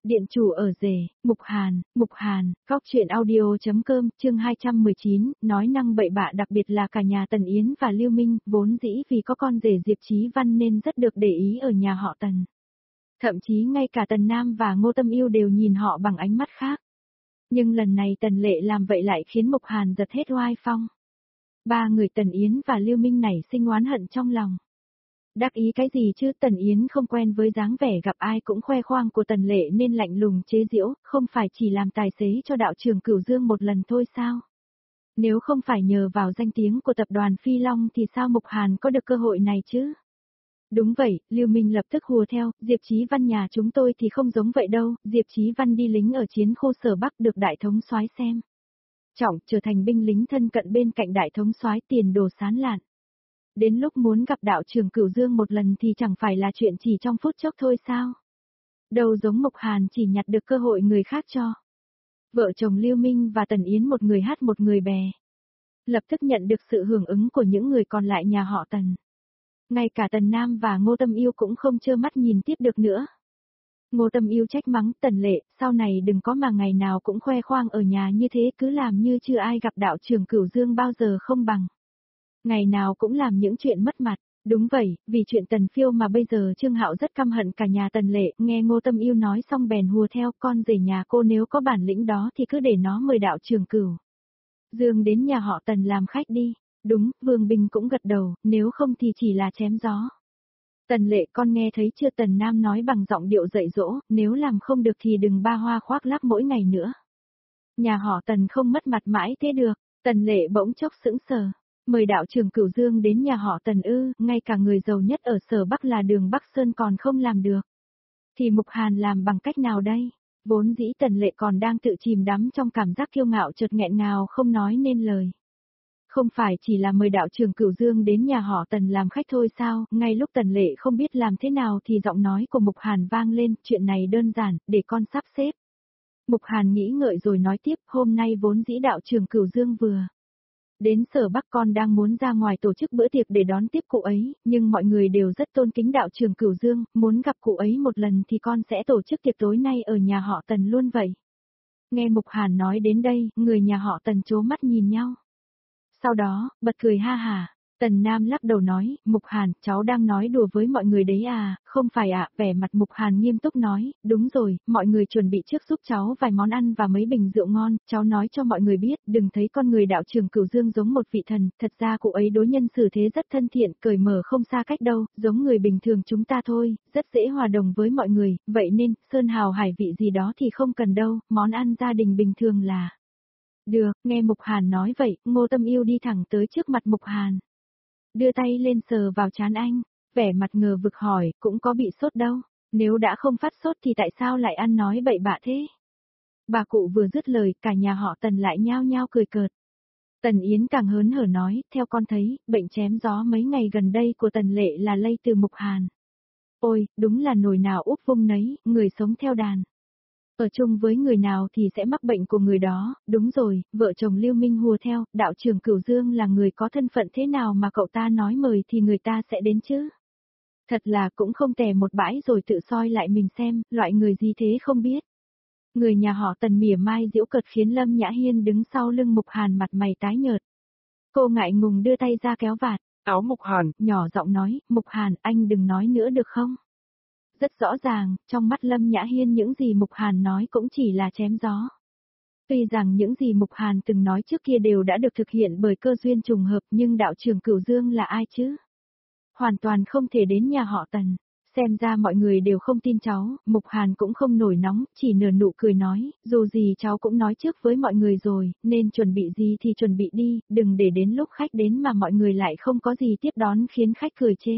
Điện chủ ở rể, Mục Hàn, Góc truyện audio.com, chương 219, nói năng bậy bạ đặc biệt là cả nhà Tần Yến và Lưu Minh, vốn dĩ vì có con rể Diệp Chí Văn nên rất được để ý ở nhà họ Tần. Thậm chí ngay cả Tần Nam và Ngô Tâm Yêu đều nhìn họ bằng ánh mắt khác. Nhưng lần này Tần Lệ làm vậy lại khiến Mục Hàn giật hết oai phong. Ba người Tần Yến và Lưu Minh nảy sinh oán hận trong lòng. Đắc ý cái gì chứ, Tần Yến không quen với dáng vẻ gặp ai cũng khoe khoang của Tần Lệ nên lạnh lùng chế giễu, không phải chỉ làm tài xế cho đạo trưởng Cửu Dương một lần thôi sao? Nếu không phải nhờ vào danh tiếng của tập đoàn Phi Long thì sao Mục Hàn có được cơ hội này chứ? Đúng vậy, Lưu Minh lập tức hùa theo, Diệp Chí Văn nhà chúng tôi thì không giống vậy đâu, Diệp Chí Văn đi lính ở chiến khu Sở Bắc được đại thống soái xem trọng, trở thành binh lính thân cận bên cạnh đại thống soái, tiền đồ sán lạn. Đến lúc muốn gặp đạo trưởng Cửu Dương một lần thì chẳng phải là chuyện chỉ trong phút chốc thôi sao? Đâu giống Mục Hàn chỉ nhặt được cơ hội người khác cho. Vợ chồng Lưu Minh và Tần Yến một người hát một người bè. Lập tức nhận được sự hưởng ứng của những người còn lại nhà họ Tần. Ngay cả Tần Nam và Ngô Tâm Yêu cũng không trơ mắt nhìn tiếp được nữa. Ngô Tâm Yêu trách mắng Tần Lệ, sau này đừng có mà ngày nào cũng khoe khoang ở nhà như thế, cứ làm như chưa ai gặp đạo trưởng Cửu Dương bao giờ không bằng. Ngày nào cũng làm những chuyện mất mặt. Đúng vậy, vì chuyện Tần Phiêu mà bây giờ Trương Hạo rất căm hận cả nhà Tần Lệ, nghe Ngô Tâm Yêu nói xong bèn hùa theo, con rể nhà cô nếu có bản lĩnh đó thì cứ để nó mời đạo trưởng Cửu Dương đến nhà họ Tần làm khách đi. Đúng, Vương Bình cũng gật đầu, nếu không thì chỉ là chém gió. Tần Lệ con nghe thấy chưa, Tần Nam nói bằng giọng điệu dạy dỗ, nếu làm không được thì đừng ba hoa khoác lác mỗi ngày nữa. Nhà họ Tần không mất mặt mãi thế được. Tần Lệ bỗng chốc sững sờ. Mời đạo trưởng Cửu Dương đến nhà họ Tần ư, ngay cả người giàu nhất ở Sở Bắc là Đường Bắc Sơn còn không làm được. Thì Mục Hàn làm bằng cách nào đây? Vốn dĩ Tần Lệ còn đang tự chìm đắm trong cảm giác kiêu ngạo chợt nghẹn ngào không nói nên lời. Không phải chỉ là mời đạo trưởng Cửu Dương đến nhà họ Tần làm khách thôi sao? Ngay lúc Tần Lệ không biết làm thế nào thì giọng nói của Mục Hàn vang lên, chuyện này đơn giản, để con sắp xếp. Mục Hàn nghĩ ngợi rồi nói tiếp, hôm nay vốn dĩ đạo trưởng Cửu Dương vừa đến Sở Bắc, con đang muốn ra ngoài tổ chức bữa tiệc để đón tiếp cụ ấy, nhưng mọi người đều rất tôn kính đạo trưởng Cửu Dương, muốn gặp cụ ấy một lần thì con sẽ tổ chức tiệc tối nay ở nhà họ Tần luôn vậy. Nghe Mục Hàn nói đến đây, người nhà họ Tần trố mắt nhìn nhau. Sau đó, bật cười ha hả. Tần Nam lắc đầu nói, Mục Hàn, cháu đang nói đùa với mọi người đấy à, không phải ạ, vẻ mặt Mục Hàn nghiêm túc nói, đúng rồi, mọi người chuẩn bị trước giúp cháu vài món ăn và mấy bình rượu ngon, cháu nói cho mọi người biết, đừng thấy con người đạo trưởng Cửu Dương giống một vị thần, thật ra cụ ấy đối nhân xử thế rất thân thiện, cởi mở không xa cách đâu, giống người bình thường chúng ta thôi, rất dễ hòa đồng với mọi người, vậy nên, sơn hào hải vị gì đó thì không cần đâu, món ăn gia đình bình thường là... Được, nghe Mục Hàn nói vậy, Ngô Tâm Yêu đi thẳng tới trước mặt Mục Hàn. Đưa tay lên sờ vào trán anh, vẻ mặt ngờ vực hỏi, cũng có bị sốt đâu, nếu đã không phát sốt thì tại sao lại ăn nói bậy bạ thế? Bà cụ vừa dứt lời, cả nhà họ Tần lại nhao nhao cười cợt. Tần Yến càng hớn hở nói, theo con thấy, bệnh chém gió mấy ngày gần đây của Tần Lệ là lây từ Mục Hàn. Ôi, đúng là nồi nào úp vung nấy, người sống theo đàn. Ở chung với người nào thì sẽ mắc bệnh của người đó, đúng rồi, vợ chồng Lưu Minh hùa theo, đạo trưởng Cửu Dương là người có thân phận thế nào mà cậu ta nói mời thì người ta sẽ đến chứ. Thật là cũng không tè một bãi rồi tự soi lại mình xem, loại người gì thế không biết. Người nhà họ Tần mỉa mai giễu cợt khiến Lâm Nhã Hiên đứng sau lưng Mục Hàn mặt mày tái nhợt. Cô ngại ngùng đưa tay ra kéo vạt áo Mục Hàn, nhỏ giọng nói, Mục Hàn anh đừng nói nữa được không? Rất rõ ràng, trong mắt Lâm Nhã Hiên những gì Mục Hàn nói cũng chỉ là chém gió. Tuy rằng những gì Mục Hàn từng nói trước kia đều đã được thực hiện bởi cơ duyên trùng hợp nhưng đạo trưởng Cửu Dương là ai chứ? Hoàn toàn không thể đến nhà họ Tần. Xem ra mọi người đều không tin cháu, Mục Hàn cũng không nổi nóng, chỉ nở nụ cười nói, dù gì cháu cũng nói trước với mọi người rồi, nên chuẩn bị gì thì chuẩn bị đi, đừng để đến lúc khách đến mà mọi người lại không có gì tiếp đón khiến khách cười chê.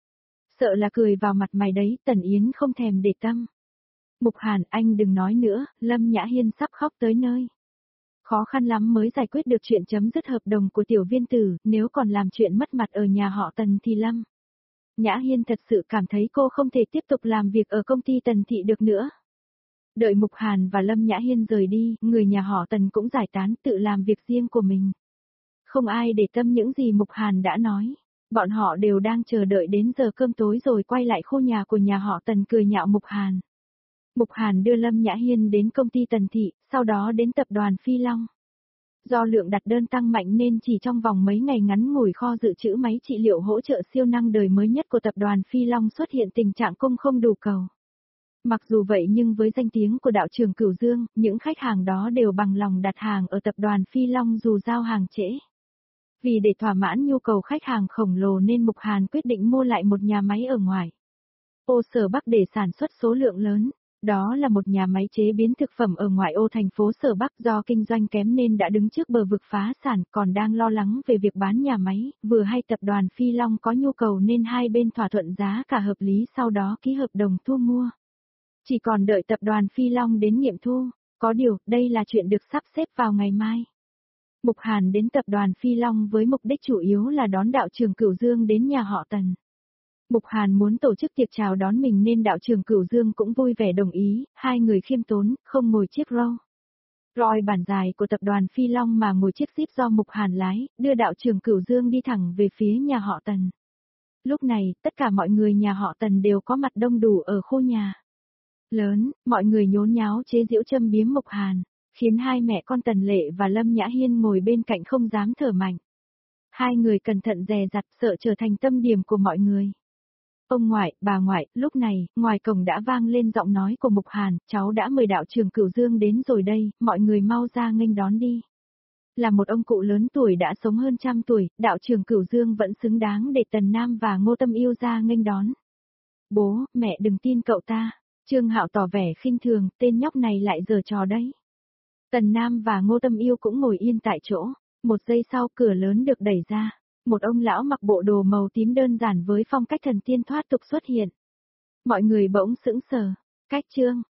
Sợ là cười vào mặt mày đấy, Tần Yến không thèm để tâm. Mục Hàn anh đừng nói nữa, Lâm Nhã Hiên sắp khóc tới nơi. Khó khăn lắm mới giải quyết được chuyện chấm dứt hợp đồng của tiểu viên tử, nếu còn làm chuyện mất mặt ở nhà họ Tần thì Lâm Nhã Hiên thật sự cảm thấy cô không thể tiếp tục làm việc ở công ty Tần Thị được nữa. Đợi Mục Hàn và Lâm Nhã Hiên rời đi, người nhà họ Tần cũng giải tán tự làm việc riêng của mình. Không ai để tâm những gì Mục Hàn đã nói. Bọn họ đều đang chờ đợi đến giờ cơm tối rồi quay lại khu nhà của nhà họ Tần cười nhạo Mục Hàn. Mục Hàn đưa Lâm Nhã Hiên đến công ty Tần Thị, sau đó đến tập đoàn Phi Long. Do lượng đặt đơn tăng mạnh nên chỉ trong vòng mấy ngày ngắn ngủi kho dự trữ máy trị liệu hỗ trợ siêu năng đời mới nhất của tập đoàn Phi Long xuất hiện tình trạng cung không đủ cầu. Mặc dù vậy nhưng với danh tiếng của đạo trưởng Cửu Dương, những khách hàng đó đều bằng lòng đặt hàng ở tập đoàn Phi Long dù giao hàng trễ. Vì để thỏa mãn nhu cầu khách hàng khổng lồ nên Mục Hàn quyết định mua lại một nhà máy ở ngoài ô Sở Bắc để sản xuất số lượng lớn. Đó là một nhà máy chế biến thực phẩm ở ngoại ô thành phố Sở Bắc, do kinh doanh kém nên đã đứng trước bờ vực phá sản, còn đang lo lắng về việc bán nhà máy, vừa hay tập đoàn Phi Long có nhu cầu nên hai bên thỏa thuận giá cả hợp lý, sau đó ký hợp đồng thu mua. Chỉ còn đợi tập đoàn Phi Long đến nghiệm thu, có điều, đây là chuyện được sắp xếp vào ngày mai. Mục Hàn đến tập đoàn Phi Long với mục đích chủ yếu là đón đạo trưởng Cửu Dương đến nhà họ Tần. Mục Hàn muốn tổ chức tiệc chào đón mình nên đạo trưởng Cửu Dương cũng vui vẻ đồng ý, hai người khiêm tốn, không ngồi chiếc Rolls bản dài của tập đoàn Phi Long mà ngồi chiếc Jeep do Mục Hàn lái, đưa đạo trưởng Cửu Dương đi thẳng về phía nhà họ Tần. Lúc này, tất cả mọi người nhà họ Tần đều có mặt đông đủ ở khu nhà lớn, mọi người nhốn nháo chế giễu châm biếm Mục Hàn, khiến hai mẹ con Tần Lệ và Lâm Nhã Hiên ngồi bên cạnh không dám thở mạnh. Hai người cẩn thận dè dặt, sợ trở thành tâm điểm của mọi người. Ông ngoại, bà ngoại, lúc này, ngoài cổng đã vang lên giọng nói của Mục Hàn, cháu đã mời đạo trưởng Cửu Dương đến rồi đây, mọi người mau ra nghênh đón đi. Là một ông cụ lớn tuổi đã sống hơn 100 tuổi, đạo trưởng Cửu Dương vẫn xứng đáng để Tần Nam và Ngô Tâm Yêu ra nghênh đón. Bố, mẹ đừng tin cậu ta. Trương Hạo tỏ vẻ khinh thường, tên nhóc này lại giở trò đấy. Tần Nam và Ngô Tâm Yêu cũng ngồi yên tại chỗ. Một giây sau cửa lớn được đẩy ra. Một ông lão mặc bộ đồ màu tím đơn giản với phong cách thần tiên thoát tục xuất hiện. Mọi người bỗng sững sờ. Cách Trương,